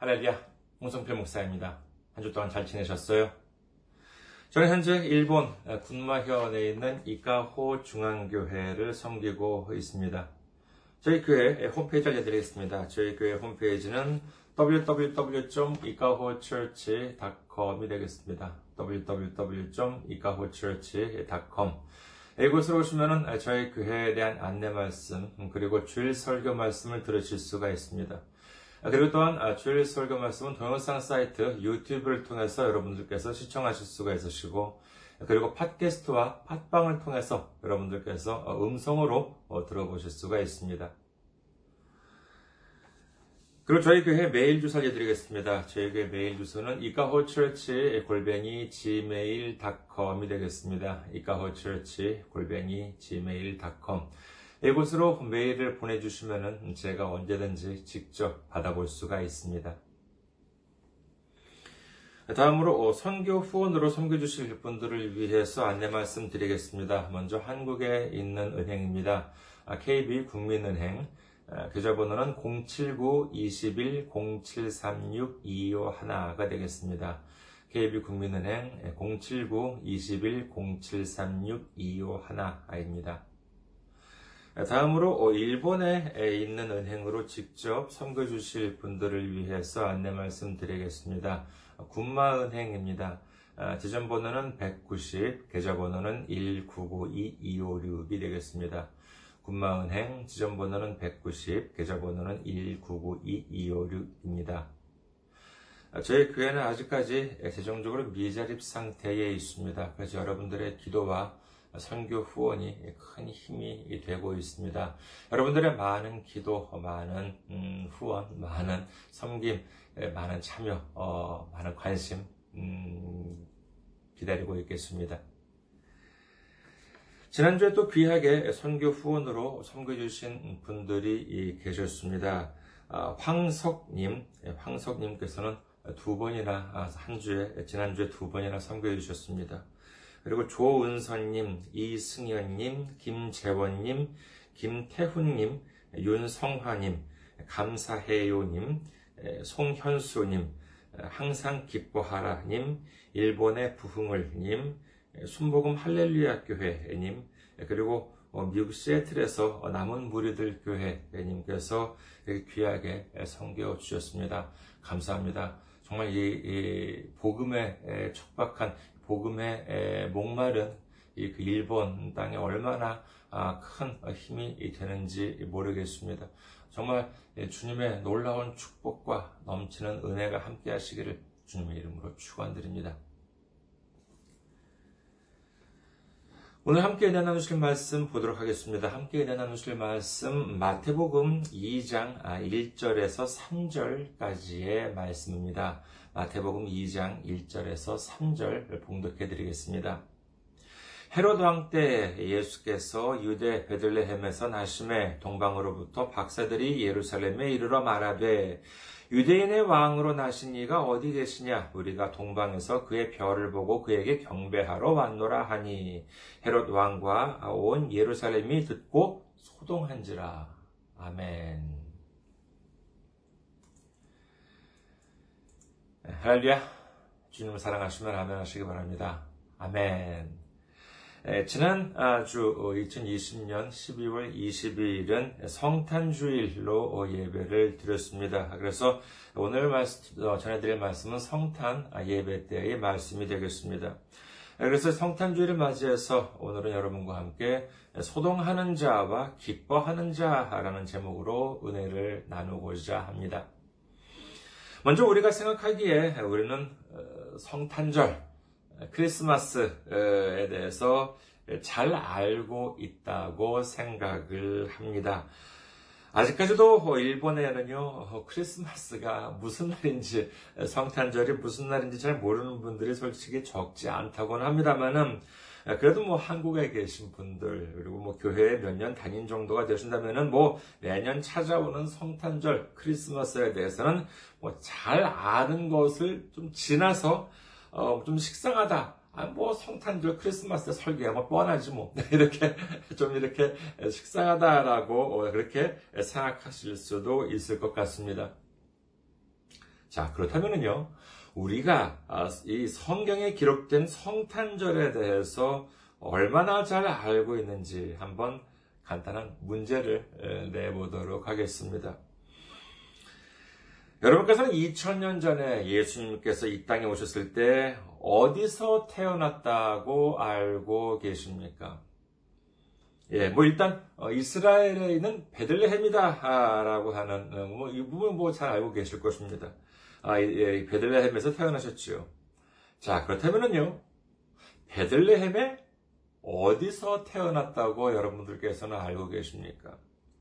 할렐루야, 홍성필 목사입니다. 한 주 동안 잘 지내셨어요? 저는 현재 일본 군마현에 있는 이카호 중앙교회를 섬기고 있습니다. 저희 교회 홈페이지 알려드리겠습니다. 저희 교회 홈페이지는 www.ikahochurch.com이 되겠습니다. www.ikahochurch.com. 이곳으로 오시면은 저희 교회에 대한 안내 말씀, 그리고 주일 설교 말씀을 들으실 수가 있습니다. 그리고 또한 주일 설교 말씀은 동영상 사이트 유튜브를 통해서 여러분들께서 시청하실 수가 있으시고, 그리고 팟캐스트와 팟빵을 통해서 여러분들께서 음성으로 들어보실 수가 있습니다. 그리고 저희 교회 메일 주소 알려드리겠습니다. 저희 교회 메일 주소는 ikahochurch@gmail.com이 되겠습니다. ikahochurch@gmail.com. 이곳으로 메일을 보내주시면 제가 언제든지 직접 받아볼 수가 있습니다. 다음으로 선교 후원으로 섬겨주실 분들을 위해서 안내 말씀 드리겠습니다. 먼저 한국에 있는 은행입니다. KB국민은행, 계좌번호는 079-21-0736-251가 되겠습니다. KB국민은행 079-21-0736-251입니다. 다음으로 일본에 있는 은행으로 직접 섬겨주실 분들을 위해서 안내 말씀 드리겠습니다. 군마은행입니다. 지점번호는 190, 계좌번호는 1992256이 되겠습니다. 군마은행 지점번호는 190, 계좌번호는 1992256입니다. 저희 교회는 아직까지 재정적으로 미자립 상태에 있습니다. 그래서 여러분들의 기도와 선교 후원이 큰 힘이 되고 있습니다. 여러분들의 많은 기도, 많은 후원, 많은 섬김, 많은 참여, 많은 관심 기다리고 있겠습니다. 지난주에 또 귀하게 선교 후원으로 섬겨주신 분들이 계셨습니다. 황석님께서는 두 번이나 지난주에 두 번이나 섬겨주셨습니다. 그리고 조은선님, 이승현님, 김재원님, 김태훈님, 윤성화님, 감사해요님, 송현수님, 항상 기뻐하라님, 일본의 부흥을님, 순복음 할렐루야 교회님, 그리고 미국 시애틀에서 남은 무리들 교회님께서 귀하게 섬겨 주셨습니다. 감사합니다. 정말 이 복음에 촉박한, 복음에 목마른 그 일본 땅에 얼마나 큰 힘이 되는지 모르겠습니다. 정말 주님의 놀라운 축복과 넘치는 은혜가 함께 하시기를 주님의 이름으로 축원드립니다. 오늘 함께 나누실 말씀 보도록 하겠습니다. 함께 나누실 말씀 마태복음 2장 1절에서 3절까지의 말씀입니다. 마태복음 2장 1절에서 3절 봉독해 드리겠습니다. 헤롯 왕 때 예수께서 유대 베들레헴에서 나심에 동방으로부터 박사들이 예루살렘에 이르러 말하되 유대인의 왕으로 나신 이가 어디 계시냐? 우리가 동방에서 그의 별을 보고 그에게 경배하러 왔노라 하니 헤롯 왕과 온 예루살렘이 듣고 소동한지라. 아멘. 할렐루야. 주님을 사랑하시면 아멘 하시기 바랍니다. 아멘. 지난 주 2020년 12월 22일은 성탄주일로 예배를 드렸습니다. 그래서 오늘 전해드릴 말씀은 성탄 예배 때의 말씀이 되겠습니다. 그래서 성탄주일을 맞이해서 오늘은 여러분과 함께 소동하는 자와 기뻐하는 자라는 제목으로 은혜를 나누고자 합니다. 먼저 우리가 생각하기에 우리는 성탄절, 크리스마스에 대해서 잘 알고 있다고 생각을 합니다. 아직까지도 일본에는요, 크리스마스가 무슨 날인지, 성탄절이 무슨 날인지 잘 모르는 분들이 솔직히 적지 않다고는 합니다만은, 그래도 한국에 계신 분들, 그리고 교회에 몇 년 다닌 정도가 되신다면은 매년 찾아오는 성탄절, 크리스마스에 대해서는 잘 아는 것을 좀 지나서 좀 식상하다. 성탄절, 크리스마스 때 설계가 뻔하지 이렇게 식상하다라고 그렇게 생각하실 수도 있을 것 같습니다. 자, 그렇다면은요, 우리가 이 성경에 기록된 성탄절에 대해서 얼마나 잘 알고 있는지 한번 간단한 문제를 내보도록 하겠습니다. 여러분께서는 2000년 전에 예수님께서 이 땅에 오셨을 때 어디서 태어났다고 알고 계십니까? 예, 일단 이스라엘에 있는 베들레헴이다라고 하는 이 부분 잘 알고 계실 것입니다. 베들레헴에서 태어나셨지요. 자, 그렇다면은요, 베들레헴에 어디서 태어났다고 여러분들께서는 알고 계십니까?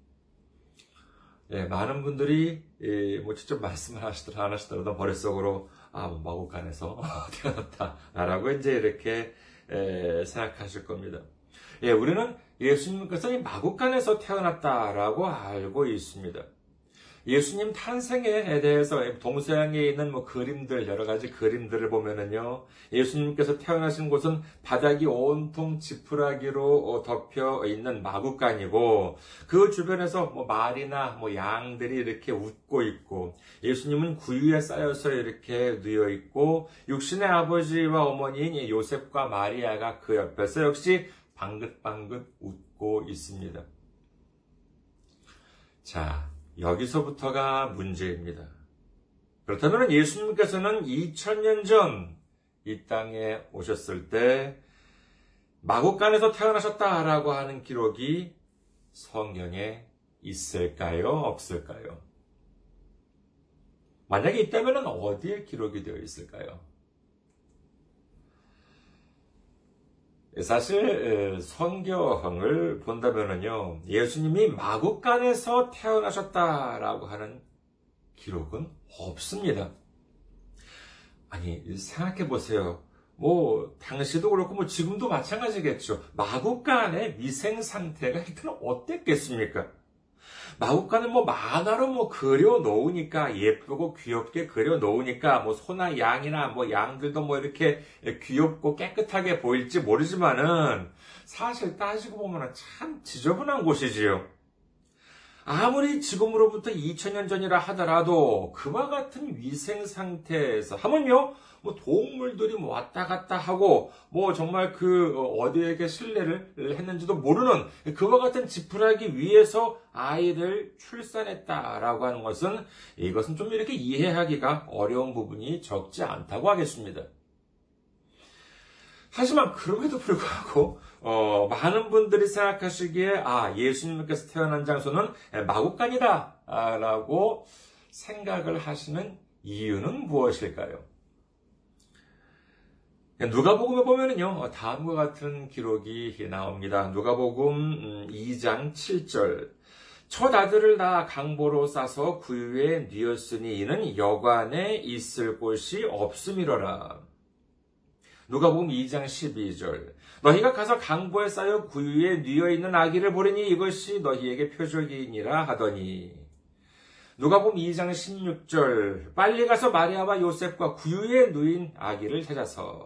예, 많은 분들이 직접 말씀을 하시더라 안 하시더라도 머릿속으로 마구간에서 태어났다라고 이제 이렇게 생각하실 겁니다. 예, 우리는 예수님께서 이 마구간에서 태어났다라고 알고 있습니다. 예수님 탄생에 대해서 동서양에 있는 그림들, 여러 가지 그림들을 보면은요, 예수님께서 태어나신 곳은 바닥이 온통 지푸라기로 덮여 있는 마구간이고, 그 주변에서 말이나 양들이 이렇게 웃고 있고, 예수님은 구유에 쌓여서 이렇게 누워 있고, 육신의 아버지와 어머니인 요셉과 마리아가 그 옆에서 역시 방긋방긋 웃고 있습니다. 자, 여기서부터가 문제입니다. 그렇다면 예수님께서는 2000년 전 이 땅에 오셨을 때 마구간에서 태어나셨다라고 하는 기록이 성경에 있을까요? 없을까요? 만약에 있다면 어디에 기록이 되어 있을까요? 사실 성경을 본다면요, 예수님이 마구간에서 태어나셨다라고 하는 기록은 없습니다. 아니, 생각해 보세요. 당시도 그렇고 지금도 마찬가지겠죠. 마구간의 위생 상태가 일단 어땠겠습니까? 마구간을 만화로 그려 놓으니까, 예쁘고 귀엽게 그려 놓으니까, 소나 양이나 양들도 이렇게 귀엽고 깨끗하게 보일지 모르지만은, 사실 따지고 보면 참 지저분한 곳이지요. 아무리 지금으로부터 2000년 전이라 하더라도, 그와 같은 위생 상태에서, 하면요, 동물들이 왔다 갔다 하고, 정말 어디에게 실례를 했는지도 모르는 그와 같은 지푸라기 위에서 아이를 출산했다라고 하는 것은, 이것은 좀 이렇게 이해하기가 어려운 부분이 적지 않다고 하겠습니다. 하지만 그럼에도 불구하고, 많은 분들이 생각하시기에, 예수님께서 태어난 장소는 마구간이다, 라고 생각을 하시는 이유는 무엇일까요? 누가복음에 보면은요, 다음과 같은 기록이 나옵니다. 누가복음 2장 7절. 첫 아들을 낳아 강보로 싸서 구유에 뉘었으니 이는 여관에 있을 곳이 없음이로라. 누가복음 2장 12절. 너희가 가서 강보에 쌓여 구유에 뉘어 있는 아기를 보리니 이것이 너희에게 표적이니라 하더니. 누가복음 2장 16절. 빨리 가서 마리아와 요셉과 구유에 누인 아기를 찾아서.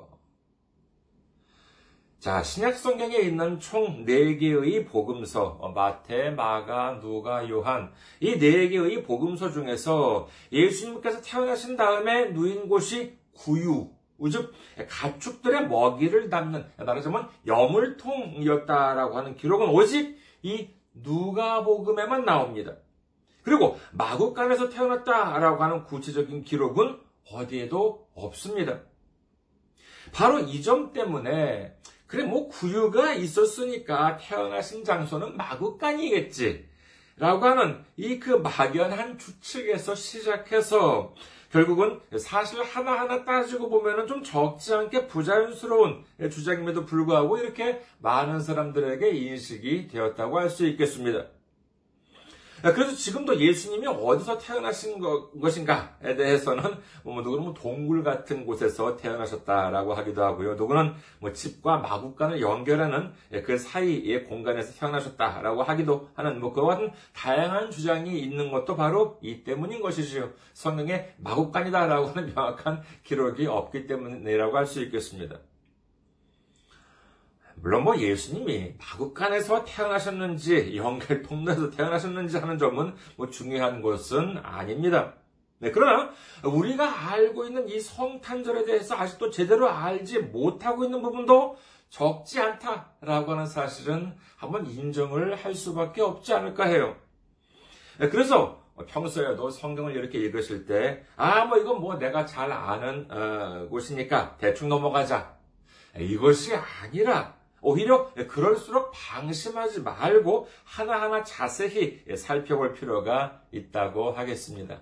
자, 신약 성경에 있는 총 4개의 복음서, 마태, 마가, 누가, 요한, 이 4개의 복음서 중에서 예수님께서 태어나신 다음에 누인 곳이 구유, 즉 가축들의 먹이를 담는, 말하자면 여물통이었다라고 하는 기록은 오직 이 누가복음에만 나옵니다. 그리고 마구간에서 태어났다라고 하는 구체적인 기록은 어디에도 없습니다. 바로 이 점 때문에 구유가 있었으니까 태어나신 장소는 마구간이겠지. 라고 하는 막연한 추측에서 시작해서 결국은 사실 하나하나 따지고 보면은 좀 적지 않게 부자연스러운 주장임에도 불구하고 이렇게 많은 사람들에게 인식이 되었다고 할 수 있겠습니다. 그래서 지금도 예수님이 어디서 태어나신 것인가에 대해서는 누구는 동굴 같은 곳에서 태어나셨다라고 하기도 하고요. 누구는 집과 마구간을 연결하는 그 사이의 공간에서 태어나셨다라고 하기도 하는 그와 같은 다양한 주장이 있는 것도 바로 이 때문인 것이지요. 성경에 마구간이다라고 하는 명확한 기록이 없기 때문이라고 할 수 있겠습니다. 물론 예수님이 마구간에서 태어나셨는지 연결 통로에서 태어나셨는지 하는 점은 중요한 것은 아닙니다. 네, 그러나 우리가 알고 있는 이 성탄절에 대해서 아직도 제대로 알지 못하고 있는 부분도 적지 않다라고 하는 사실은 한번 인정을 할 수밖에 없지 않을까 해요. 네, 그래서 평소에도 성경을 이렇게 읽으실 때, 이건 뭐 내가 잘 아는 곳이니까 대충 넘어가자. 이것이 아니라 오히려 그럴수록 방심하지 말고 하나하나 자세히 살펴볼 필요가 있다고 하겠습니다.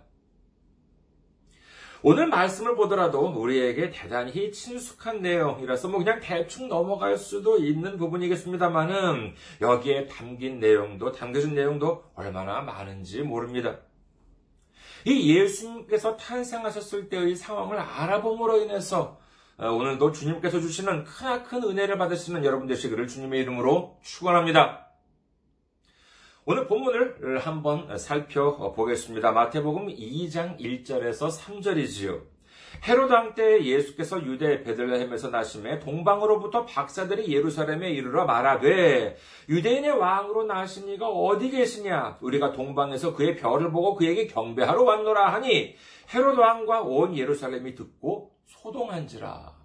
오늘 말씀을 보더라도 우리에게 대단히 친숙한 내용이라서 그냥 대충 넘어갈 수도 있는 부분이겠습니다만은 여기에 담겨진 내용도 얼마나 많은지 모릅니다. 이 예수님께서 탄생하셨을 때의 상황을 알아봄으로 인해서 오늘도 주님께서 주시는 크나큰 은혜를 받으시는 여러분 되시기를 주님의 이름으로 축원합니다. 오늘 본문을 한번 살펴보겠습니다. 마태복음 2장 1절에서 3절이지요. 헤롯 왕 때 예수께서 유대 베들레헴에서 나심에 동방으로부터 박사들이 예루살렘에 이르러 말하되 유대인의 왕으로 나신 이가 어디 계시냐? 우리가 동방에서 그의 별을 보고 그에게 경배하러 왔노라 하니 헤롯 왕과 온 예루살렘이 듣고 소동한지라.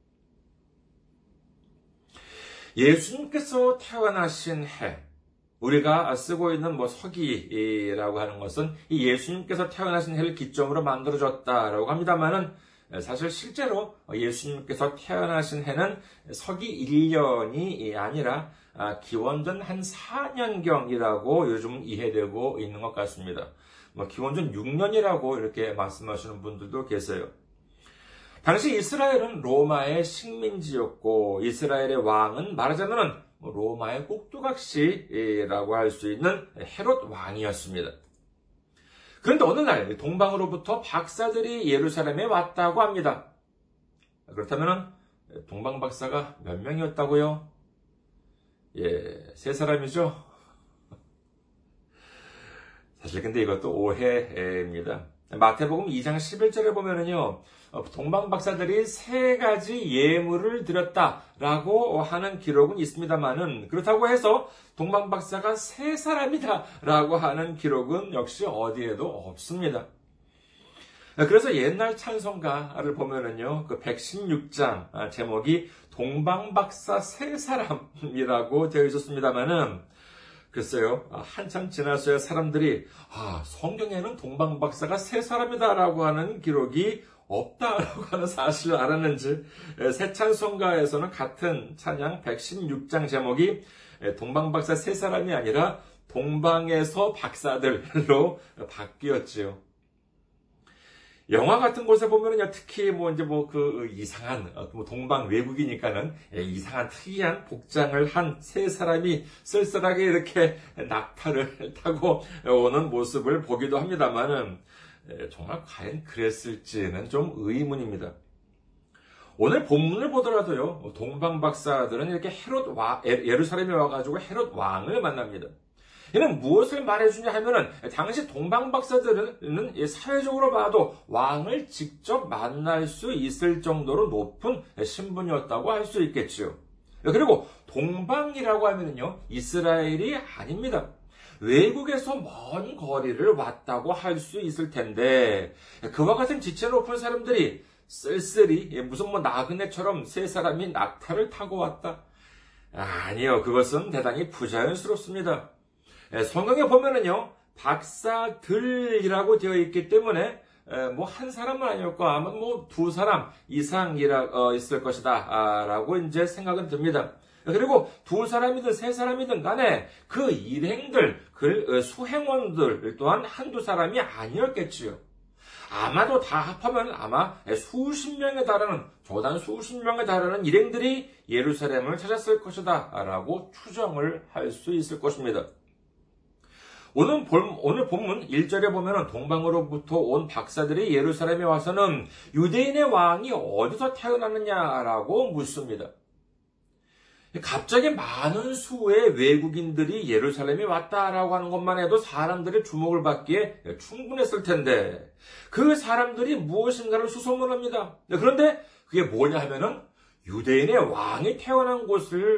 예수님께서 태어나신 해, 우리가 쓰고 있는 서기라고 하는 것은 이 예수님께서 태어나신 해를 기점으로 만들어졌다라고 합니다만은 사실 실제로 예수님께서 태어나신 해는 서기 1년이 아니라 기원전 한 4년경이라고 요즘 이해되고 있는 것 같습니다. 기원전 6년이라고 이렇게 말씀하시는 분들도 계세요. 당시 이스라엘은 로마의 식민지였고 이스라엘의 왕은 말하자면 로마의 꼭두각시라고 할 수 있는 헤롯 왕이었습니다. 그런데 어느 날 동방으로부터 박사들이 예루살렘에 왔다고 합니다. 그렇다면 동방 박사가 몇 명이었다고요? 세 사람이죠. 사실 근데 이것도 오해입니다. 마태복음 2장 11절에 보면은요, 동방 박사들이 3가지 예물을 드렸다라고 하는 기록은 있습니다만은, 그렇다고 해서 동방 박사가 3사람이다라고 하는 기록은 역시 어디에도 없습니다. 그래서 옛날 찬송가를 보면은요, 그 116장 제목이 동방 박사 3사람이라고 되어 있었습니다만은, 글쎄요, 한참 지나서야 사람들이, 성경에는 동방 박사가 3사람이다라고 하는 기록이 없다라고 하는 사실을 알았는지, 새 찬송가에서는 같은 찬양 116장 제목이 동방 박사 3사람이 아니라 동방에서 박사들로 바뀌었지요. 영화 같은 곳에 보면은요, 특히 이상한, 동방 외국이니까는 이상한 특이한 복장을 한 3사람이 쓸쓸하게 이렇게 낙타를 타고 오는 모습을 보기도 합니다만은, 정말 과연 그랬을지는 좀 의문입니다. 오늘 본문을 보더라도요, 동방 박사들은 이렇게 예루살렘에 와가지고 헤롯 왕을 만납니다. 이는 무엇을 말해주냐 하면은, 당시 동방 박사들은 사회적으로 봐도 왕을 직접 만날 수 있을 정도로 높은 신분이었다고 할 수 있겠지요. 그리고 동방이라고 하면은요, 이스라엘이 아닙니다. 외국에서 먼 거리를 왔다고 할 수 있을 텐데, 그와 같은 지체 높은 사람들이 쓸쓸히 무슨 나그네처럼 3사람이 낙타를 타고 왔다? 아니요, 그것은 대단히 부자연스럽습니다. 성경에 보면은요, 박사들이라고 되어 있기 때문에, 한 사람은 아니었고, 아마 2사람 이상 있을 것이다, 라고 이제 생각은 듭니다. 그리고 2사람이든 3사람이든 간에 그 일행들, 그 수행원들 또한 1-2사람이 아니었겠지요. 아마도 다 합하면 아마 수십 명에 달하는, 조단 수십 명에 달하는 일행들이 예루살렘을 찾았을 것이다, 라고 추정을 할 수 있을 것입니다. 오늘 본문 1절에 보면 동방으로부터 온 박사들이 예루살렘에 와서는 유대인의 왕이 어디서 태어났느냐라고 묻습니다. 갑자기 많은 수의 외국인들이 예루살렘에 왔다라고 하는 것만 해도 사람들의 주목을 받기에 충분했을 텐데, 그 사람들이 무엇인가를 수소문합니다. 그런데 그게 뭐냐 하면은 유대인의 왕이 태어난 곳을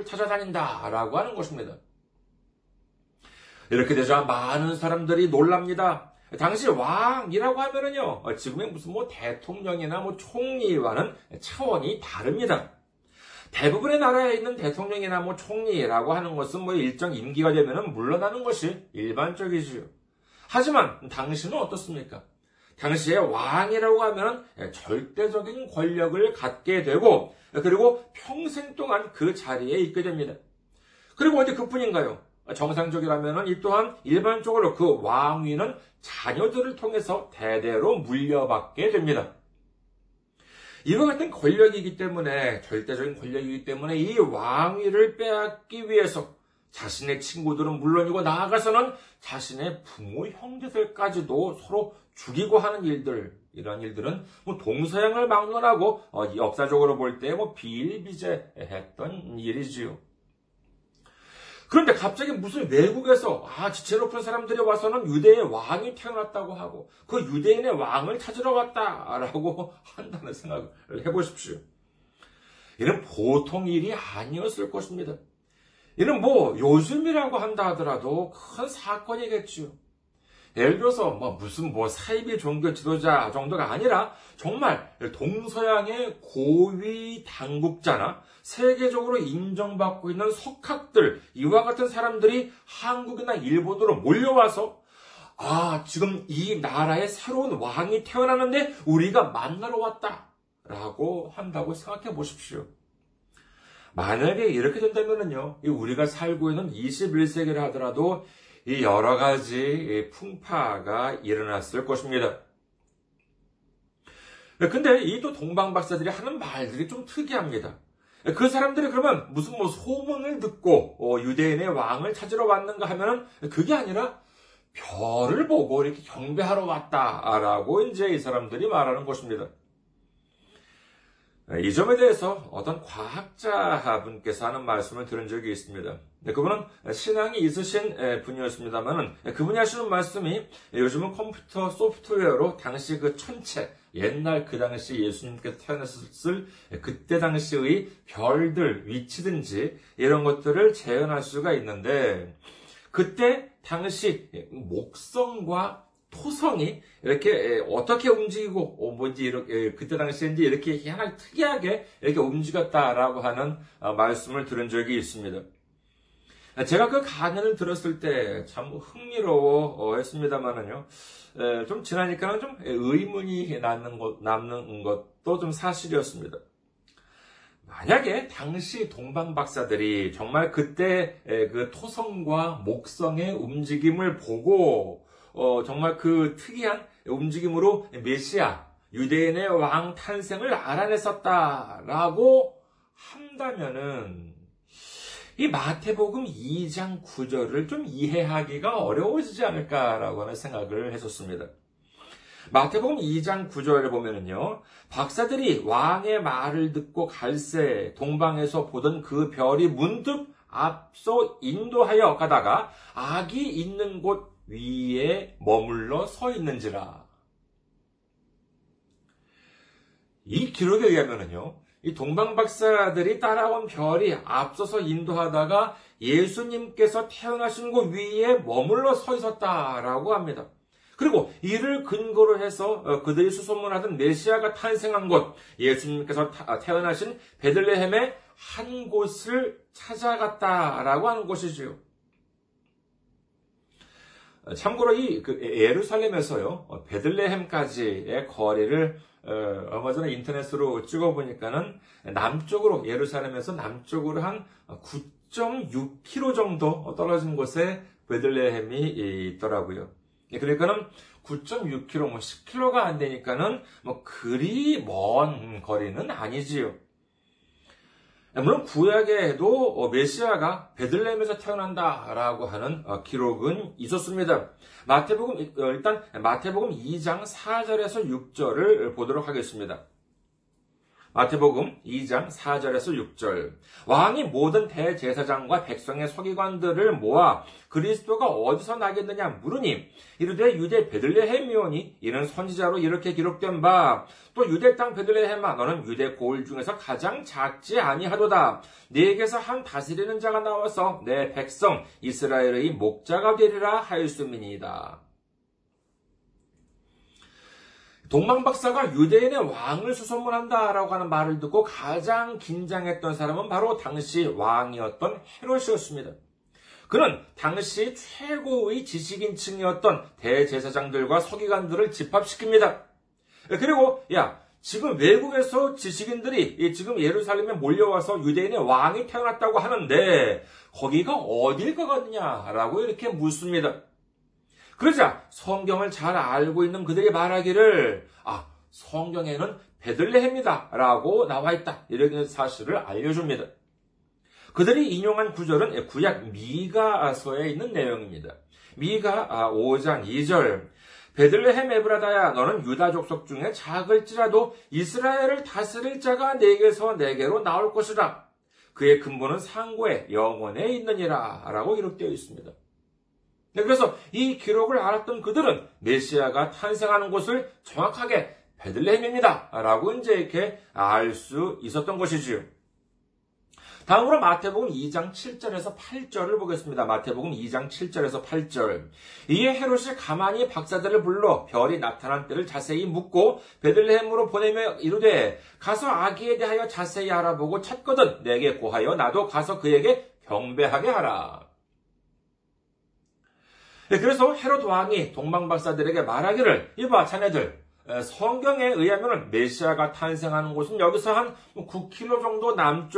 찾아다닌다라고 하는 것입니다. 이렇게 되자 많은 사람들이 놀랍니다. 당시 왕이라고 하면은요, 지금의 무슨 대통령이나 총리와는 차원이 다릅니다. 대부분의 나라에 있는 대통령이나 총리라고 하는 것은 일정 임기가 되면은 물러나는 것이 일반적이지요. 하지만 당시는 어떻습니까? 당시에 왕이라고 하면 절대적인 권력을 갖게 되고, 그리고 평생 동안 그 자리에 있게 됩니다. 그리고 어디 그뿐인가요? 정상적이라면 이 또한 일반적으로 그 왕위는 자녀들을 통해서 대대로 물려받게 됩니다. 이와 같은 권력이기 때문에, 절대적인 권력이기 때문에 이 왕위를 빼앗기 위해서 자신의 친구들은 물론이고 나아가서는 자신의 부모, 형제들까지도 서로 죽이고 하는 일들, 이러한 일들은 동서양을 막론하고 역사적으로 볼 때 비일비재했던 일이지요. 그런데 갑자기 무슨 외국에서 지체 높은 사람들이 와서는 유대의 왕이 태어났다고 하고 그 유대인의 왕을 찾으러 갔다라고 한다는 생각을 해보십시오. 이는 보통 일이 아니었을 것입니다. 이는 요즘이라고 한다 하더라도 큰 사건이겠지요. 예를 들어서 무슨 사이비 종교 지도자 정도가 아니라 정말 동서양의 고위 당국자나 세계적으로 인정받고 있는 석학들, 이와 같은 사람들이 한국이나 일본으로 몰려와서 지금 이 나라에 새로운 왕이 태어나는데 우리가 만나러 왔다라고 한다고 생각해 보십시오. 만약에 이렇게 된다면요, 우리가 살고 있는 21세기를 하더라도 이 여러 가지 풍파가 일어났을 것입니다. 근데 이 또 동방 박사들이 하는 말들이 좀 특이합니다. 그 사람들이 그러면 무슨 소문을 듣고 유대인의 왕을 찾으러 왔는가 하면은 그게 아니라 별을 보고 이렇게 경배하러 왔다라고 이제 이 사람들이 말하는 것입니다. 이 점에 대해서 어떤 과학자분께서 하는 말씀을 들은 적이 있습니다. 그분은 신앙이 있으신 분이었습니다만 그분이 하시는 말씀이 요즘은 컴퓨터 소프트웨어로 당시 그 천체, 옛날 그 당시 예수님께서 태어났을 그때 당시의 별들, 위치든지 이런 것들을 재현할 수가 있는데 그때 당시 목성과 토성이 이렇게 어떻게 움직이고 이렇게 그때 당시에 이렇게 특이하게 이렇게 움직였다라고 하는 말씀을 들은 적이 있습니다. 제가 그 강연을 들었을 때 참 흥미로워했습니다만은요, 좀 지나니까는 좀 의문이 남는 것도 좀 사실이었습니다. 만약에 당시 동방 박사들이 정말 그때 그 토성과 목성의 움직임을 보고 정말 그 특이한 움직임으로 메시아, 유대인의 왕 탄생을 알아냈었다라고 한다면은 이 마태복음 2장 9절을 좀 이해하기가 어려워지지 않을까라고 하는 생각을 했었습니다. 마태복음 2장 9절을 보면은요, 박사들이 왕의 말을 듣고 갈새 동방에서 보던 그 별이 문득 앞서 인도하여 가다가 악이 있는 곳 위에 머물러 서 있는지라. 이 기록에 의하면은요, 이 동방 박사들이 따라온 별이 앞서서 인도하다가 예수님께서 태어나신 곳 위에 머물러 서 있었다라고 합니다. 그리고 이를 근거로 해서 그들이 수소문하던 메시아가 탄생한 곳, 예수님께서 태어나신 베들레헴의 한 곳을 찾아갔다라고 하는 것이지요. 참고로 예루살렘에서요, 베들레헴까지의 거리를 얼마 전에 인터넷으로 찍어보니까는 남쪽으로, 예루살렘에서 남쪽으로 한 9.6km 정도 떨어진 곳에 베들레헴이 있더라고요. 그러니까는 9.6km, 10km가 안 되니까는 그리 먼 거리는 아니지요. 물론 구약에도 메시아가 베들레헴에서 태어난다라고 하는 기록은 있었습니다. 일단 마태복음 2장 4절에서 6절을 보도록 하겠습니다. 마태복음 2장 4절에서 6절. 왕이 모든 대제사장과 백성의 서기관들을 모아 그리스도가 어디서 나겠느냐 물으니 이르되 유대 베들레헴이오니 이는 선지자로 이렇게 기록된 바 또 유대 땅 베들레헴아 너는 유대 고을 중에서 가장 작지 아니하도다. 네게서 한 다스리는 자가 나와서 내 백성 이스라엘의 목자가 되리라 하였음이니이다. 동방박사가 유대인의 왕을 수소문한다라고 하는 말을 듣고 가장 긴장했던 사람은 바로 당시 왕이었던 헤롯이었습니다. 그는 당시 최고의 지식인층이었던 대제사장들과 서기관들을 집합시킵니다. 그리고 지금 외국에서 지식인들이 지금 예루살렘에 몰려와서 유대인의 왕이 태어났다고 하는데 거기가 어딜 가겠냐라고 이렇게 묻습니다. 그러자 성경을 잘 알고 있는 그들이 말하기를 성경에는 베들레헴이다 라고 나와 있다 이런 사실을 알려줍니다. 그들이 인용한 구절은 구약 미가서에 있는 내용입니다. 미가 5장 2절 베들레헴 에브라다야 너는 유다 족속 중에 작을지라도 이스라엘을 다스릴 자가 내게서 내게로 나올 것이라. 그의 근본은 상고에 영원에 있느니라 라고 기록되어 있습니다. 그래서 이 기록을 알았던 그들은 메시아가 탄생하는 곳을 정확하게 베들레헴입니다 라고 이제 이렇게 알 수 있었던 것이지요. 다음으로 마태복음 2장 7절에서 8절을 보겠습니다. 마태복음 2장 7절에서 8절. 이에 헤롯이 가만히 박사들을 불러 별이 나타난 때를 자세히 묻고 베들레헴으로 보내며 이르되 가서 아기에 대하여 자세히 알아보고 찾거든 내게 고하여 나도 가서 그에게 경배하게 하라. 그래서 헤롯 왕이 동방박사들에게 말하기를 이봐 자네들 성경에 의하면 메시아가 탄생하는 곳은 여기서 한 9km 정도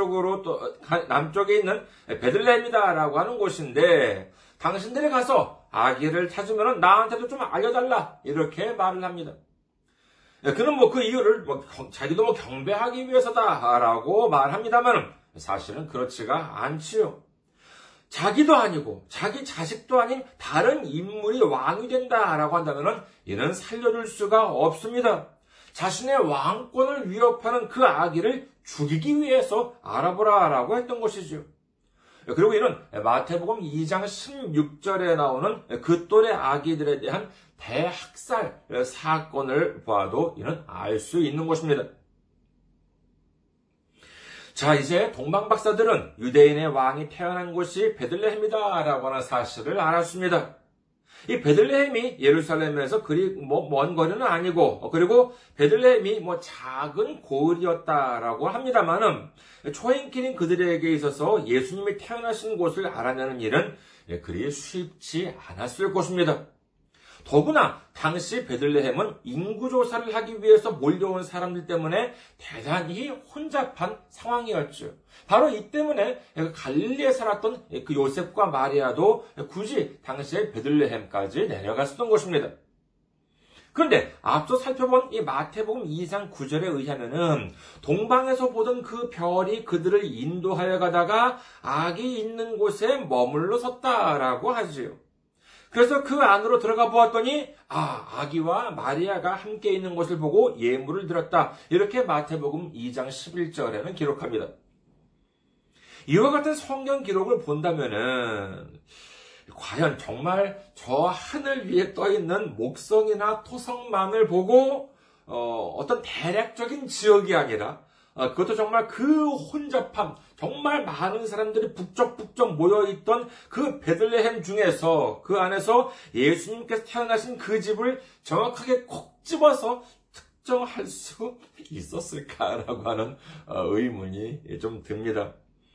남쪽에 있는 베들레헴이다라고 하는 곳인데 당신들이 가서 아기를 찾으면 나한테도 좀 알려달라 이렇게 말을 합니다. 그는 그 이유를 자기도 경배하기 위해서다라고 말합니다만 사실은 그렇지가 않지요. 자기도 아니고 자기 자식도 아닌 다른 인물이 왕이 된다라고 한다면 이는 살려줄 수가 없습니다. 자신의 왕권을 위협하는 그 아기를 죽이기 위해서 알아보라라고 했던 것이죠. 그리고 이는 마태복음 2장 16절에 나오는 그 또래 아기들에 대한 대학살 사건을 봐도 이는 알 수 있는 것입니다. 자, 이제 동방박사들은 유대인의 왕이 태어난 곳이 베들레헴이다라고 하는 사실을 알았습니다. 이 베들레헴이 예루살렘에서 그리 먼 거리는 아니고, 그리고 베들레헴이 작은 고을이었다라고 합니다만은, 초행길인 그들에게 있어서 예수님이 태어나신 곳을 알아내는 일은 그리 쉽지 않았을 것입니다. 더구나 당시 베들레헴은 인구조사를 하기 위해서 몰려온 사람들 때문에 대단히 혼잡한 상황이었죠. 바로 이 때문에 갈릴리에 살았던 그 요셉과 마리아도 굳이 당시에 베들레헴까지 내려갔었던 것입니다. 그런데 앞서 살펴본 이 마태복음 2장 9절에 의하면은 동방에서 보던 그 별이 그들을 인도하여 가다가 아기 있는 곳에 머물러 섰다라고 하지요. 그래서 그 안으로 들어가 보았더니 아기와 마리아가 함께 있는 것을 보고 예물을 드렸다. 이렇게 마태복음 2장 11절에는 기록합니다. 이와 같은 성경 기록을 본다면은 과연 정말 저 하늘 위에 떠 있는 목성이나 토성만을 보고 어떤 대략적인 지역이 아니라 그것도 정말 그 혼잡함, 정말 많은 사람들이 북적북적 모여있던 그 베들레헴 중에서 그 안에서 예수님께서 태어나신 그 집을 정확하게 콕 집어서 특정할 수 있었을까라고 하는 의문이 좀 듭니다.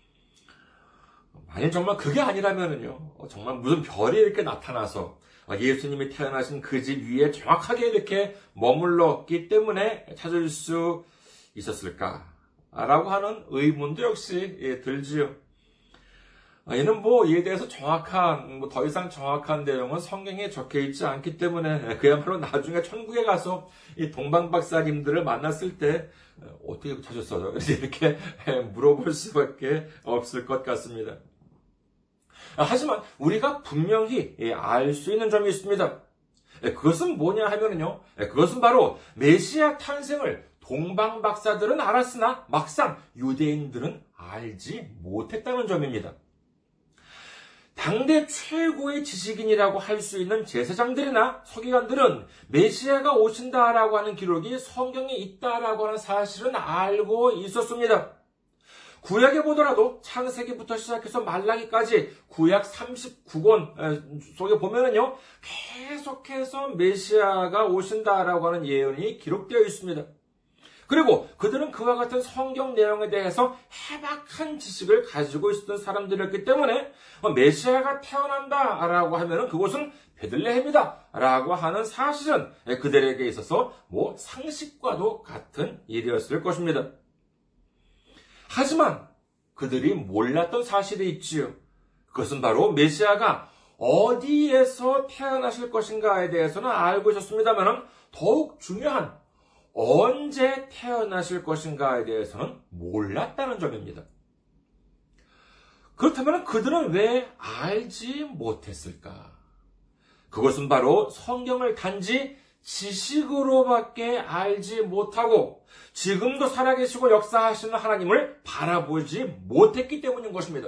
만약 정말 그게 아니라면요, 정말 무슨 별이 이렇게 나타나서 예수님이 태어나신 그 집 위에 정확하게 이렇게 머물렀기 때문에 찾을 수 있었을까? 라고 하는 의문도 역시 들지요. 이는 이에 대해서 더 이상 정확한 내용은 성경에 적혀 있지 않기 때문에 그야말로 나중에 천국에 가서 이 동방박사님들을 만났을 때 어떻게 찾았어요? 이렇게 물어볼 수밖에 없을 것 같습니다. 하지만 우리가 분명히 알 수 있는 점이 있습니다. 그것은 뭐냐 하면요, 그것은 바로 메시아 탄생을 동방박사들은 알았으나 막상 유대인들은 알지 못했다는 점입니다. 당대 최고의 지식인이라고 할 수 있는 제사장들이나 서기관들은 메시아가 오신다라고 하는 기록이 성경에 있다라고 하는 사실은 알고 있었습니다. 구약에 보더라도 창세기부터 시작해서 말라기까지 구약 39권 속에 보면은요, 계속해서 메시아가 오신다라고 하는 예언이 기록되어 있습니다. 그리고 그들은 그와 같은 성경 내용에 대해서 해박한 지식을 가지고 있었던 사람들이었기 때문에 메시아가 태어난다라고 하면은 그곳은 베들레헴이다라고 하는 사실은 그들에게 있어서 상식과도 같은 일이었을 것입니다. 하지만 그들이 몰랐던 사실이 있지요. 그것은 바로 메시아가 어디에서 태어나실 것인가에 대해서는 알고 있었습니다만 더욱 중요한 언제 태어나실 것인가에 대해서는 몰랐다는 점입니다. 그렇다면 그들은 왜 알지 못했을까? 그것은 바로 성경을 단지 지식으로밖에 알지 못하고 지금도 살아계시고 역사하시는 하나님을 바라보지 못했기 때문인 것입니다.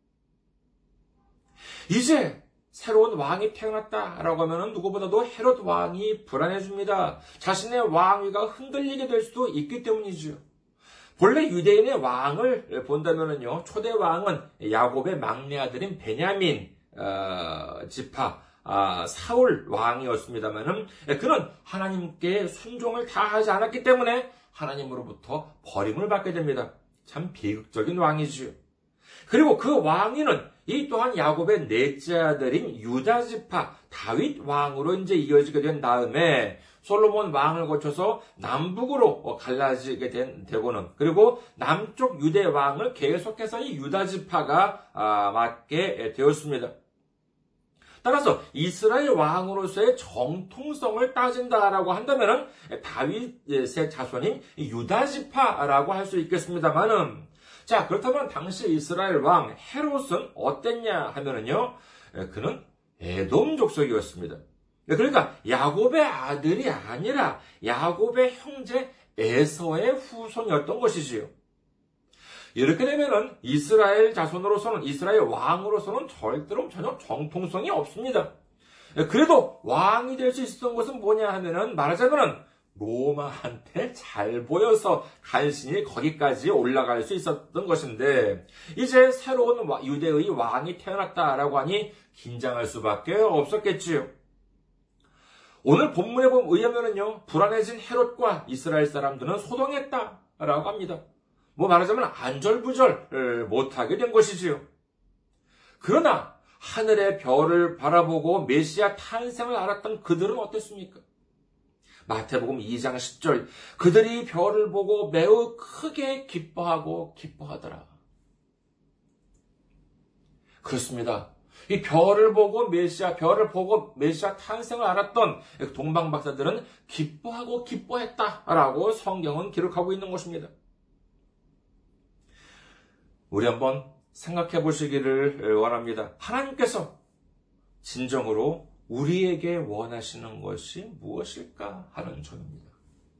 이제 새로운 왕이 태어났다라고 하면 누구보다도 헤롯 왕이 불안해집니다. 자신의 왕위가 흔들리게 될 수도 있기 때문이죠. 본래 유대인의 왕을 본다면요, 초대 왕은 야곱의 막내 아들인 베냐민 지파 사울 왕이었습니다만은 그는 하나님께 순종을 다하지 않았기 때문에 하나님으로부터 버림을 받게 됩니다. 참 비극적인 왕이지요. 그리고 그 왕위는 이 또한 야곱의 넷째 아들인 유다 지파 다윗 왕으로 이제 이어지게 된 다음에 솔로몬 왕을 거쳐서 남북으로 갈라지게 되고는 그리고 남쪽 유대 왕을 계속해서 이 유다 지파가 맡게 되었습니다. 따라서 이스라엘 왕으로서의 정통성을 따진다라고 한다면은 다윗의 자손인 유다 지파라고 할 수 있겠습니다만은 자, 그렇다면 당시 이스라엘 왕 헤롯은 어땠냐 하면은요, 그는 에돔 족속이었습니다. 그러니까 야곱의 아들이 아니라 야곱의 형제 에서의 후손이었던 것이지요. 이렇게 되면은 이스라엘 자손으로서는 이스라엘 왕으로서는 절대로 전혀 정통성이 없습니다. 그래도 왕이 될 수 있었던 것은 뭐냐 하면은 말하자면은 로마한테 잘 보여서 간신히 거기까지 올라갈 수 있었던 것인데 이제 새로운 유대의 왕이 태어났다라고 하니 긴장할 수밖에 없었겠지요. 오늘 본문에 의하면은요, 불안해진 헤롯과 이스라엘 사람들은 소동했다라고 합니다. 말하자면 안절부절 못하게 된 것이지요. 그러나 하늘의 별을 바라보고 메시아 탄생을 알았던 그들은 어땠습니까? 마태복음 2장 10절 그들이 별을 보고 매우 크게 기뻐하더라. 그렇습니다. 이 별을 보고 메시아 탄생을 알았던 동방 박사들은 기뻐했다라고 성경은 기록하고 있는 것입니다. 우리 한번 생각해 보시기를 원합니다. 하나님께서 진정으로 우리에게 원하시는 것이 무엇일까 하는 점입니다.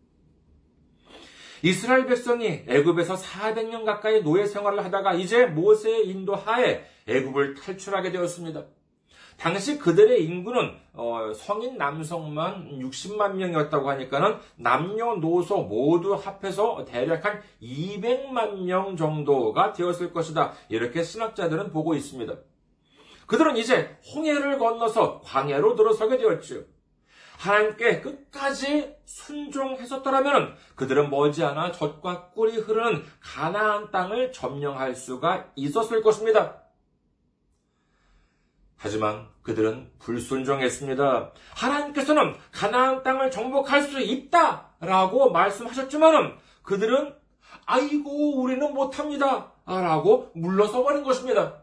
이스라엘 백성이 애굽에서 400년 가까이 노예 생활을 하다가 이제 모세의 인도하에 애굽을 탈출하게 되었습니다. 당시 그들의 인구는 성인 남성만 60만 명이었다고 하니까는 남녀노소 모두 합해서 대략 한 200만 명 정도가 되었을 것이다. 이렇게 신학자들은 보고 있습니다. 그들은 이제 홍해를 건너서 광야로 들어서게 되었죠. 하나님께 끝까지 순종했었더라면 그들은 머지않아 젖과 꿀이 흐르는 가나안 땅을 점령할 수가 있었을 것입니다. 하지만 그들은 불순종했습니다. 하나님께서는 가나안 땅을 정복할 수 있다라고 말씀하셨지만은 그들은 아이고 우리는 못합니다 라고 물러서 버린 것입니다.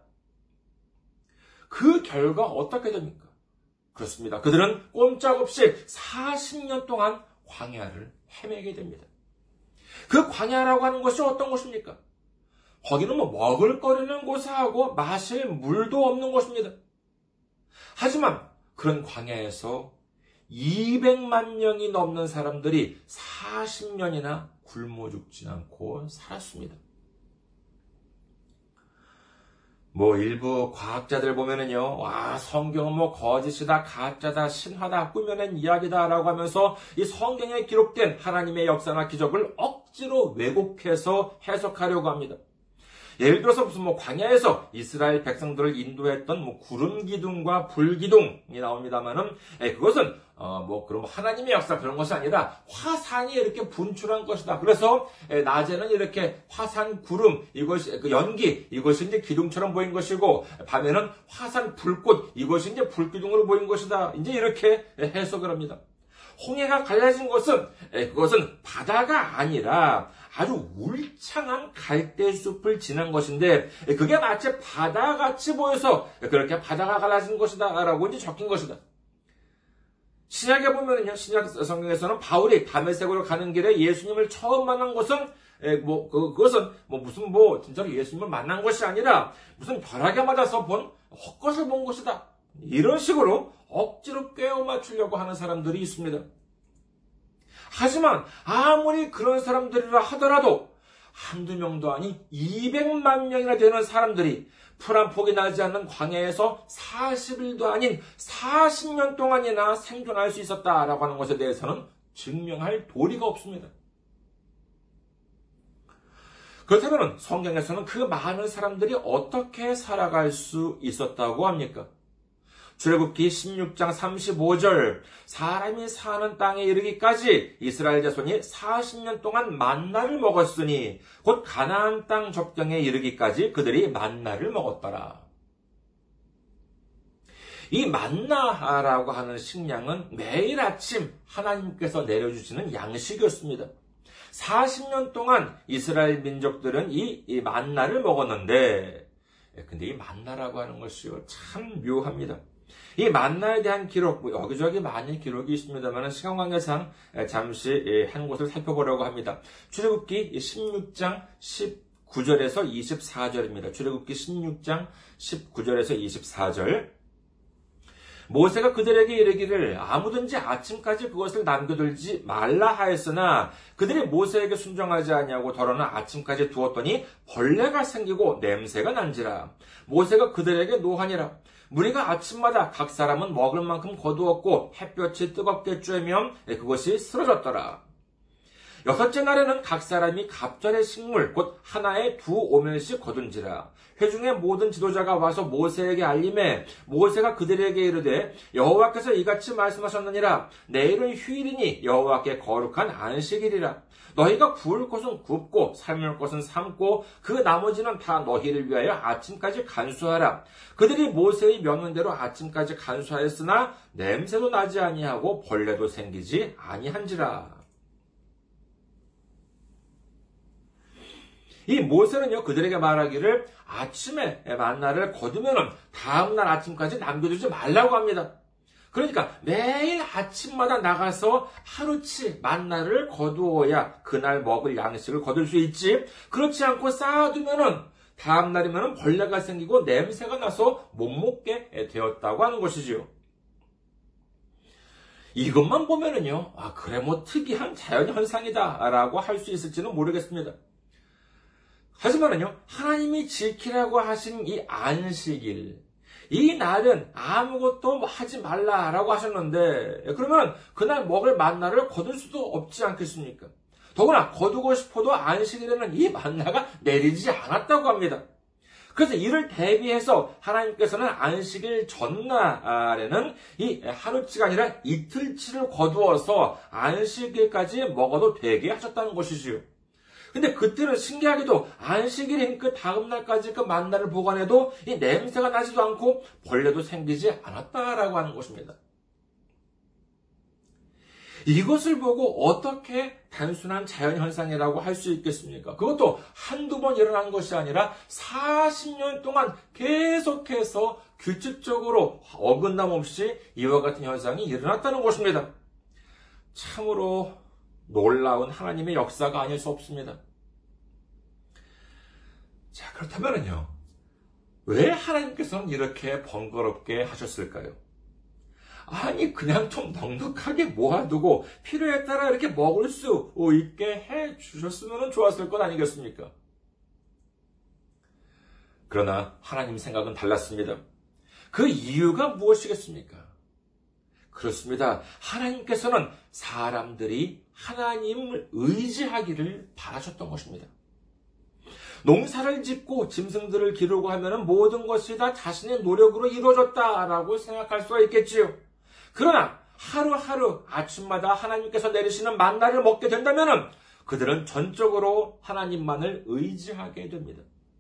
그 결과 어떻게 됩니까? 그렇습니다. 그들은 꼼짝없이 40년 동안 광야를 헤매게 됩니다. 그 광야라고 하는 것이 어떤 곳입니까? 거기는 먹을거리는 고사하고 마실 물도 없는 곳입니다. 하지만 그런 광야에서 200만 명이 넘는 사람들이 40년이나 굶어 죽지 않고 살았습니다. 일부 과학자들 보면은요, 성경은 거짓이다, 가짜다, 신화다, 꾸며낸 이야기다라고 하면서 이 성경에 기록된 하나님의 역사나 기적을 억지로 왜곡해서 해석하려고 합니다. 예를 들어서 무슨 광야에서 이스라엘 백성들을 인도했던 구름 기둥과 불 기둥이 나옵니다만은, 그것은 그럼 하나님의 역사 그런 것이 아니라 화산이 이렇게 분출한 것이다. 그래서 낮에는 이렇게 화산 구름, 이것이 그 연기, 이것이 이제 기둥처럼 보인 것이고, 밤에는 화산 불꽃, 이것이 이제 불기둥으로 보인 것이다. 이제 이렇게 해석을 합니다. 홍해가 갈라진 것은 그것은 바다가 아니라 아주 울창한 갈대숲을 지난 것인데, 그게 마치 바다같이 보여서 그렇게 바다가 갈라진 것이다 라고 이제 적힌 것이다. 신약에 보면은요, 신약 성경에서는 바울이 다메섹으로 가는 길에 예수님을 처음 만난 것은 그것은 진짜로 예수님을 만난 것이 아니라 무슨 벼락에 맞아서 본 헛것을 본 것이다. 이런 식으로 억지로 꿰어 맞추려고 하는 사람들이 있습니다. 하지만 아무리 그런 사람들이라 하더라도 한두 명도 아닌 200만 명이나 되는 사람들이 풀 한 폭이 나지 않는 광야에서 40일도 아닌 40년 동안이나 생존할 수 있었다라고 하는 것에 대해서는 증명할 도리가 없습니다. 그렇다면 성경에서는 그 많은 사람들이 어떻게 살아갈 수 있었다고 합니까? 출애굽기 16장 35절, 사람이 사는 땅에 이르기까지 이스라엘 자손이 40년 동안 만나를 먹었으니 곧 가나안 땅 접경에 이르기까지 그들이 만나를 먹었더라. 이 만나라고 하는 식량은 매일 아침 하나님께서 내려주시는 양식이었습니다. 40년 동안 이스라엘 민족들은 이 만나를 먹었는데, 근데 이 만나라고 하는 것이요, 참 묘합니다. 이 만나에 대한 기록, 여기저기 많은 기록이 있습니다만 시간 관계상 잠시 한 곳을 살펴보려고 합니다. 출애굽기 16장 19절에서 24절입니다. 출애굽기 16장 19절에서 24절. 모세가 그들에게 이르기를 아무든지 아침까지 그것을 남겨두지 말라 하였으나 그들이 모세에게 순종하지 아니하고 더러는 아침까지 두었더니 벌레가 생기고 냄새가 난지라. 모세가 그들에게 노하니라. 무리가 아침마다 각 사람은 먹을 만큼 거두었고 햇볕이 뜨겁게 쬐면 그것이 쓰러졌더라. 여섯째 날에는 각 사람이 갑절의 식물 곧 하나에 2오멜씩 거둔지라. 회중의 모든 지도자가 와서 모세에게 알림해 모세가 그들에게 이르되 여호와께서 이같이 말씀하셨느니라. 내일은 휴일이니 여호와께 거룩한 안식일이라. 너희가 구울 것은 굽고 삶을 것은 삶고 그 나머지는 다 너희를 위하여 아침까지 간수하라. 그들이 모세의 명령대로 아침까지 간수하였으나 냄새도 나지 아니하고 벌레도 생기지 아니한지라. 이 모세는요, 그들에게 말하기를 아침에 만나를 거두면은 다음날 아침까지 남겨두지 말라고 합니다. 그러니까 매일 아침마다 나가서 하루치 만나를 거두어야 그날 먹을 양식을 거둘 수 있지. 그렇지 않고 쌓아두면은 다음날이면은 벌레가 생기고 냄새가 나서 못 먹게 되었다고 하는 것이지요. 이것만 보면은요, 그래 특이한 자연현상이다라고 할 수 있을지는 모르겠습니다. 하지만은요, 하나님이 지키라고 하신 이 안식일, 이 날은 아무것도 하지 말라라고 하셨는데, 그러면 그날 먹을 만나를 거둘 수도 없지 않겠습니까? 더구나 거두고 싶어도 안식일에는 이 만나가 내리지 않았다고 합니다. 그래서 이를 대비해서 하나님께서는 안식일 전날에는 이 하루치가 아니라 이틀치를 거두어서 안식일까지 먹어도 되게 하셨다는 것이지요. 근데 그때는 신기하게도 안식일인 그 다음날까지 그 만나를 보관해도 이 냄새가 나지도 않고 벌레도 생기지 않았다라고 하는 것입니다. 이것을 보고 어떻게 단순한 자연현상이라고 할 수 있겠습니까? 그것도 한두 번 일어난 것이 아니라 40년 동안 계속해서 규칙적으로 어긋남 없이 이와 같은 현상이 일어났다는 것입니다. 참으로 놀라운 하나님의 역사가 아닐 수 없습니다. 자, 그렇다면요, 왜 하나님께서는 이렇게 번거롭게 하셨을까요? 아니, 그냥 좀 넉넉하게 모아두고 필요에 따라 이렇게 먹을 수 있게 해 주셨으면 좋았을 것 아니겠습니까? 그러나 하나님 생각은 달랐습니다. 그 이유가 무엇이겠습니까? 그렇습니다. 하나님께서는 사람들이 하나님을 의지하기를 바라셨던 것입니다. 농사를 짓고 짐승들을 기르고 하면 모든 것이 다 자신의 노력으로 이루어졌다라고 생각할 수가 있겠지요. 그러나 하루하루 아침마다 하나님께서 내리시는 만나를 먹게 된다면 그들은 전적으로 하나님만을 의지하게 됩니다.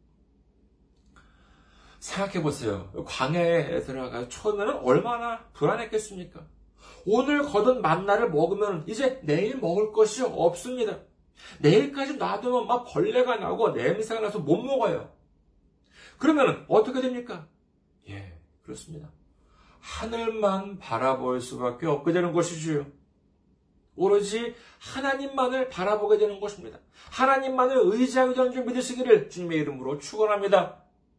생각해 보세요. 광야에 들어가 처음에는 얼마나 불안했겠습니까? 오늘 거둔 만나를 먹으면 이제 내일 먹을 것이 없습니다. 내일까지 놔두면 막 벌레가 나고 냄새가 나서 못 먹어요. 그러면 어떻게 됩니까? 예, 그렇습니다. 하늘만 바라볼 수밖에 없게 되는 것이지요. 오로지 하나님만을 바라보게 되는 것입니다. 하나님만을 의지하게 되는 줄 믿으시기를 주님의 이름으로 축원합니다.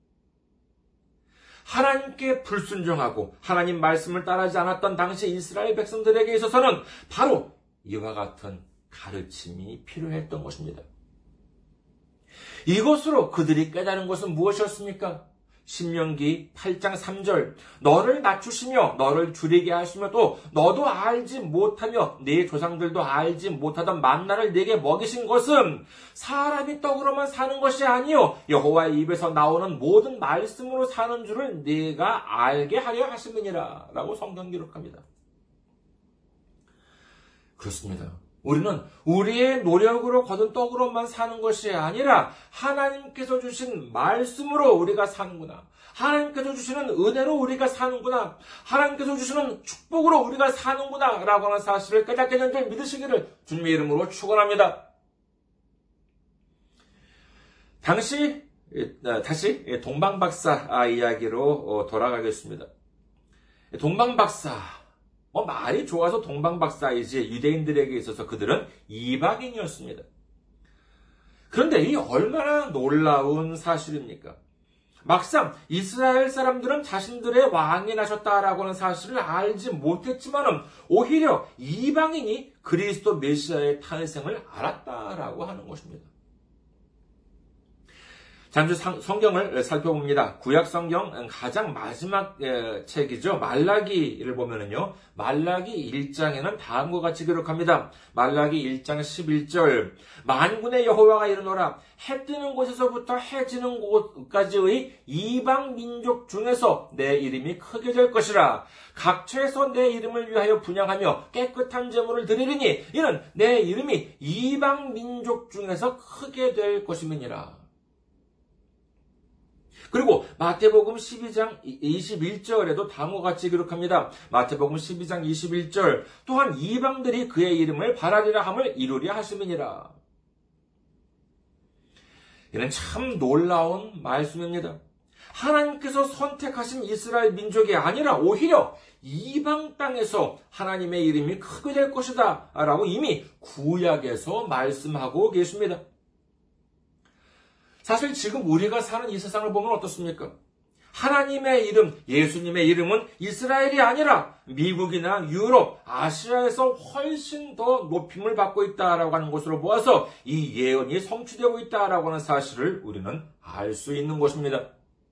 하나님께 불순종하고 하나님 말씀을 따르지 않았던 당시 이스라엘 백성들에게 있어서는 바로 이와 같은 가르침이 필요했던 것입니다. 이것으로 그들이 깨달은 것은 무엇이었습니까? 신명기 8장 3절 너를 낮추시며 너를 줄이게 하시며 또 너도 알지 못하며 네 조상들도 알지 못하던 만나를 네게 먹이신 것은 사람이 떡으로만 사는 것이 아니요 여호와의 입에서 나오는 모든 말씀으로 사는 줄을 네가 알게 하려 하심이니라 라고 성경 기록합니다. 그렇습니다. 우리는 우리의 노력으로 거둔 떡으로만 사는 것이 아니라 하나님께서 주신 말씀으로 우리가 사는구나. 하나님께서 주시는 은혜로 우리가 사는구나. 하나님께서 주시는 축복으로 우리가 사는구나. 라고 하는 사실을 깨닫게 된 줄 믿으시기를 주님의 이름으로 축원합니다. 다시 동방박사 이야기로 돌아가겠습니다. 동방박사. 말이 좋아서 동방박사이지 유대인들에게 있어서 그들은 이방인이었습니다. 그런데 이 얼마나 놀라운 사실입니까? 막상 이스라엘 사람들은 자신들의 왕이 나셨다라고 하는 사실을 알지 못했지만 오히려 이방인이 그리스도 메시아의 탄생을 알았다라고 하는 것입니다. 잠시 성경을 살펴봅니다. 구약 성경 가장 마지막 책이죠. 말라기를 보면은요. 말라기 1장에는 다음과 같이 기록합니다. 말라기 1장 11절 만군의 여호와가 이르노라 해 뜨는 곳에서부터 해 지는 곳까지의 이방 민족 중에서 내 이름이 크게 될 것이라. 각처에서 내 이름을 위하여 분향하며 깨끗한 제물을 드리리니 이는 내 이름이 이방 민족 중에서 크게 될 것임이니라. 그리고 마태복음 12장 21절에도 다음과 같이 기록합니다. 마태복음 12장 21절 또한 이방들이 그의 이름을 바라리라 함을 이루려 하심이니라. 이는 참 놀라운 말씀입니다. 하나님께서 선택하신 이스라엘 민족이 아니라 오히려 이방 땅에서 하나님의 이름이 크게 될 것이다 라고 이미 구약에서 말씀하고 계십니다. 사실 지금 우리가 사는 이 세상을 보면 어떻습니까? 하나님의 이름, 예수님의 이름은 이스라엘이 아니라 미국이나 유럽, 아시아에서 훨씬 더 높임을 받고 있다라고 하는 것으로 보아서 이 예언이 성취되고 있다라고 하는 사실을 우리는 알 수 있는 것입니다.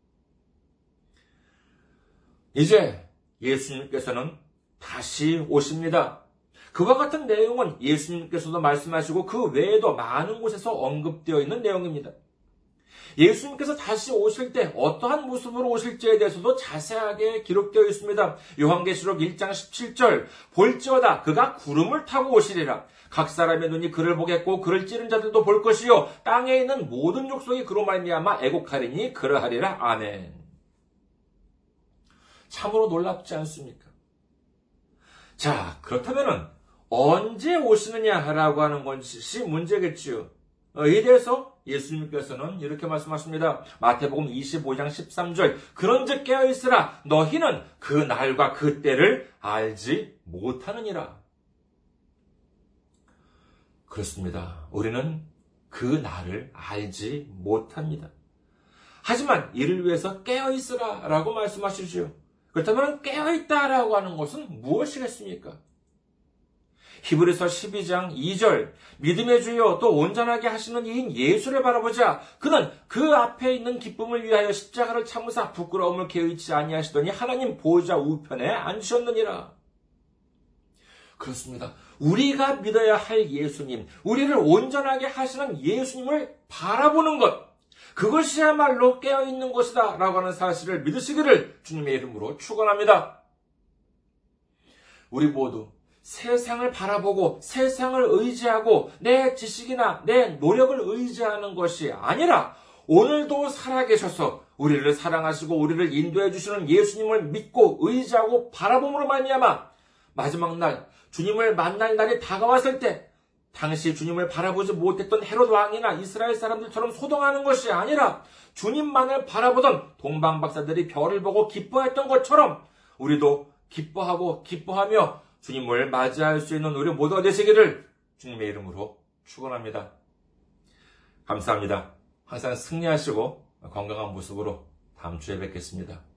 이제 예수님께서는 다시 오십니다. 그와 같은 내용은 예수님께서도 말씀하시고 그 외에도 많은 곳에서 언급되어 있는 내용입니다. 예수님께서 다시 오실 때 어떠한 모습으로 오실지에 대해서도 자세하게 기록되어 있습니다. 요한계시록 1장 17절 볼지어다 그가 구름을 타고 오시리라. 각 사람의 눈이 그를 보겠고 그를 찌른 자들도 볼 것이요 땅에 있는 모든 족속이 그로 말미암아 애곡하리니 그러하리라. 아멘. 참으로 놀랍지 않습니까? 자, 그렇다면 언제 오시느냐라고 하는 것이 문제겠지요. 이에 대해서 예수님께서는 이렇게 말씀하십니다. 마태복음 25장 13절 그런즉 깨어있으라 너희는 그 날과 그 때를 알지 못하느니라. 그렇습니다. 우리는 그 날을 알지 못합니다. 하지만 이를 위해서 깨어있으라 라고 말씀하시죠. 그렇다면 깨어있다라고 하는 것은 무엇이겠습니까? 히브리서 12장 2절 믿음의 주여 또 온전하게 하시는 이인 예수를 바라보자. 그는 그 앞에 있는 기쁨을 위하여 십자가를 참으사 부끄러움을 개의치 아니하시더니 하나님 보좌 우편에 앉으셨느니라. 그렇습니다. 우리가 믿어야 할 예수님, 우리를 온전하게 하시는 예수님을 바라보는 것, 그것이야말로 깨어있는 것이다 라고 하는 사실을 믿으시기를 주님의 이름으로 축원합니다. 우리 모두 세상을 바라보고 세상을 의지하고 내 지식이나 내 노력을 의지하는 것이 아니라 오늘도 살아계셔서 우리를 사랑하시고 우리를 인도해 주시는 예수님을 믿고 의지하고 바라봄으로 말미암아 마지막 날 주님을 만날 날이 다가왔을 때 당시 주님을 바라보지 못했던 헤롯 왕이나 이스라엘 사람들처럼 소동하는 것이 아니라 주님만을 바라보던 동방 박사들이 별을 보고 기뻐했던 것처럼 우리도 기뻐하고 기뻐하며 주님을 맞이할 수 있는 우리 모두가 되시기를 주님의 이름으로 축원합니다. 감사합니다. 항상 승리하시고 건강한 모습으로 다음 주에 뵙겠습니다.